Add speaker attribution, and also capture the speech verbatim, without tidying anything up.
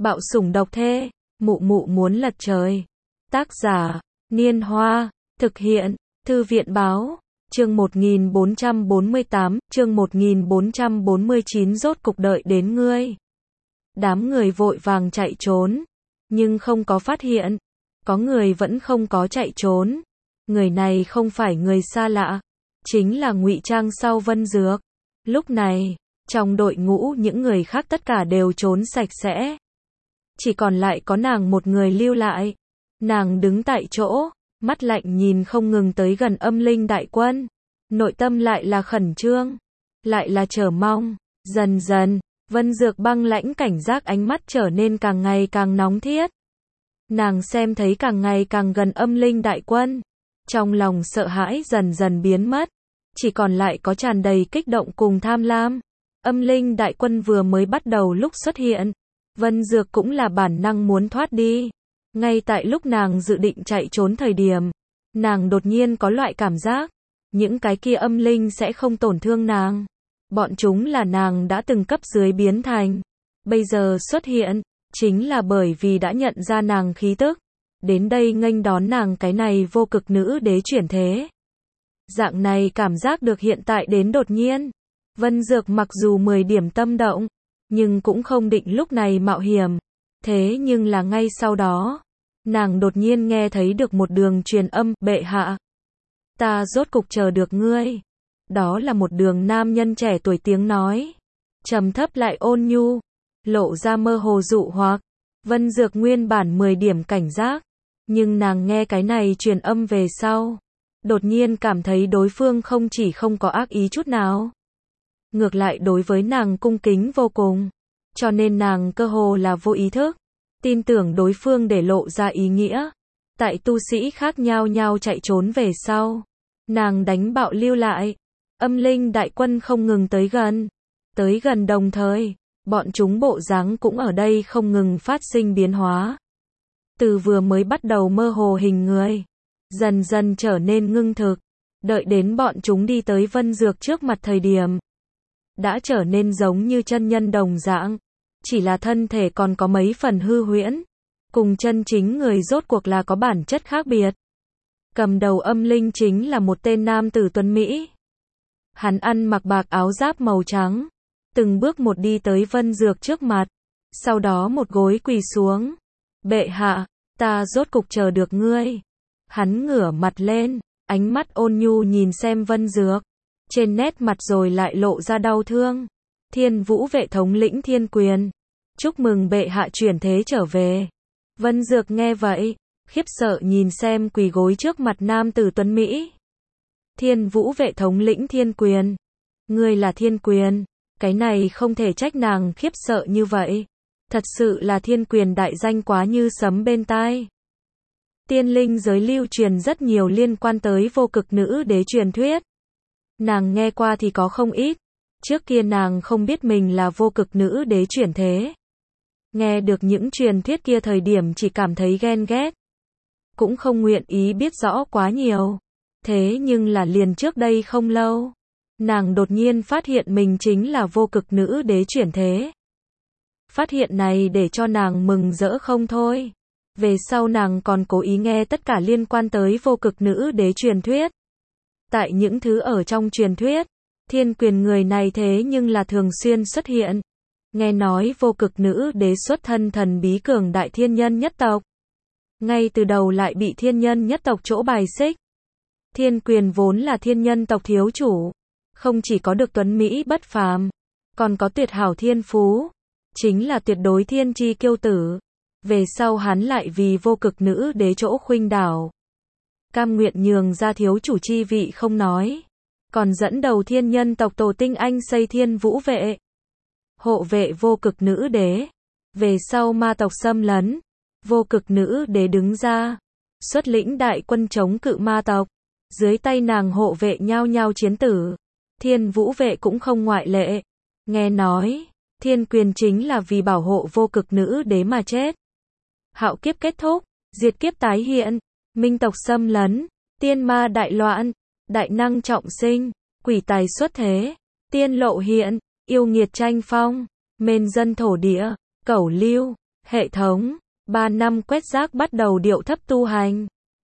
Speaker 1: Bạo sủng độc thê, mụ mụ muốn lật trời. Tác giả, Niên Hoa, thực hiện, Thư viện Báo, chương một nghìn bốn trăm bốn mươi tám, chương một nghìn bốn trăm bốn mươi chín rốt cục đợi đến ngươi. Đám người vội vàng chạy trốn, nhưng không có phát hiện, có người vẫn không có chạy trốn. Người này không phải người xa lạ, chính là ngụy trang sau Vân Dược. Lúc này, trong đội ngũ những người khác tất cả đều trốn sạch sẽ. Chỉ còn lại có nàng một người lưu lại. Nàng đứng tại chỗ, mắt lạnh nhìn không ngừng tới gần âm linh đại quân. Nội tâm lại là khẩn trương, lại là chờ mong. Dần dần, Vân Dược băng lãnh cảnh giác ánh mắt trở nên càng ngày càng nóng thiết. Nàng xem thấy càng ngày càng gần âm linh đại quân. Trong lòng sợ hãi dần dần biến mất. Chỉ còn lại có tràn đầy kích động cùng tham lam. Âm linh đại quân vừa mới bắt đầu lúc xuất hiện. Vân Dược cũng là bản năng muốn thoát đi. Ngay tại lúc nàng dự định chạy trốn thời điểm, nàng đột nhiên có loại cảm giác, những cái kia âm linh sẽ không tổn thương nàng. Bọn chúng là nàng đã từng cấp dưới biến thành. Bây giờ xuất hiện, chính là bởi vì đã nhận ra nàng khí tức. Đến đây nghênh đón nàng cái này vô cực nữ đế chuyển thế. Dạng này cảm giác được hiện tại đến đột nhiên. Vân Dược mặc dù mười điểm tâm động, nhưng cũng không định lúc này mạo hiểm. Thế nhưng là ngay sau đó, nàng đột nhiên nghe thấy được một đường truyền âm, bệ hạ. Ta rốt cục chờ được ngươi. Đó là một đường nam nhân trẻ tuổi tiếng nói. Trầm thấp lại ôn nhu, lộ ra mơ hồ dụ hoặc. Vân Dược nguyên bản mười điểm cảnh giác, nhưng nàng nghe cái này truyền âm về sau. Đột nhiên cảm thấy đối phương không chỉ không có ác ý chút nào. Ngược lại đối với nàng cung kính vô cùng. Cho nên nàng cơ hồ là vô ý thức tin tưởng đối phương để lộ ra ý nghĩa. Tại tu sĩ khác nhau nhau chạy trốn về sau, nàng đánh bạo lưu lại. Âm linh đại quân không ngừng tới gần. Tới gần đồng thời, bọn chúng bộ dáng cũng ở đây không ngừng phát sinh biến hóa. Từ vừa mới bắt đầu mơ hồ hình người, dần dần trở nên ngưng thực. Đợi đến bọn chúng đi tới Vân Dược trước mặt thời điểm, đã trở nên giống như chân nhân đồng dạng. Chỉ là thân thể còn có mấy phần hư huyễn. Cùng chân chính người rốt cuộc là có bản chất khác biệt. Cầm đầu âm linh chính là một tên nam tử tuấn Mỹ. Hắn ăn mặc bạc áo giáp màu trắng. Từng bước một đi tới Vân Dược trước mặt. Sau đó một gối quỳ xuống. Bệ hạ, ta rốt cục chờ được ngươi. Hắn ngửa mặt lên, ánh mắt ôn nhu nhìn xem Vân Dược. Trên nét mặt rồi lại lộ ra đau thương. Thiên Vũ vệ thống lĩnh Thiên Quyền. Chúc mừng bệ hạ chuyển thế trở về. Vân Dược nghe vậy, khiếp sợ nhìn xem quỳ gối trước mặt nam tử tuấn Mỹ. Thiên Vũ vệ thống lĩnh Thiên Quyền. Ngươi là Thiên Quyền. Cái này không thể trách nàng khiếp sợ như vậy. Thật sự là Thiên Quyền đại danh quá như sấm bên tai. Tiên linh giới lưu truyền rất nhiều liên quan tới vô cực nữ đế truyền thuyết. Nàng nghe qua thì có không ít. Trước kia nàng không biết mình là vô cực nữ đế chuyển thế. Nghe được những truyền thuyết kia thời điểm chỉ cảm thấy ghen ghét. Cũng không nguyện ý biết rõ quá nhiều. Thế nhưng là liền trước đây không lâu, nàng đột nhiên phát hiện mình chính là vô cực nữ đế chuyển thế. Phát hiện này để cho nàng mừng rỡ không thôi. Về sau nàng còn cố ý nghe tất cả liên quan tới vô cực nữ đế truyền thuyết. Tại những thứ ở trong truyền thuyết, Thiên Quyền người này thế nhưng là thường xuyên xuất hiện. Nghe nói vô cực nữ đế xuất thân thần bí cường đại thiên nhân nhất tộc. Ngay từ đầu lại bị thiên nhân nhất tộc chỗ bài xích. Thiên Quyền vốn là thiên nhân tộc thiếu chủ. Không chỉ có được tuấn Mỹ bất phàm, còn có tuyệt hảo thiên phú. Chính là tuyệt đối thiên chi kiêu tử. Về sau hắn lại vì vô cực nữ đế chỗ khuynh đảo. Cam nguyện nhường ra thiếu chủ chi vị không nói. Còn dẫn đầu thiên nhân tộc tổ tinh anh xây Thiên Vũ vệ. Hộ vệ vô cực nữ đế. Về sau ma tộc xâm lấn. Vô cực nữ đế đứng ra. Xuất lĩnh đại quân chống cự ma tộc. Dưới tay nàng hộ vệ nhao nhao chiến tử. Thiên Vũ vệ cũng không ngoại lệ. Nghe nói, Thiên Quyền chính là vì bảo hộ vô cực nữ đế mà chết. Hạo kiếp kết thúc, diệt kiếp tái hiện. Minh tộc xâm lấn. Tiên ma đại loạn. Đại năng trọng sinh, quỷ tài xuất thế, tiên lộ hiện, yêu nghiệt tranh phong, mên dân thổ địa, cẩu lưu, Hệ thống, ba năm quét rác bắt đầu điệu thấp tu hành.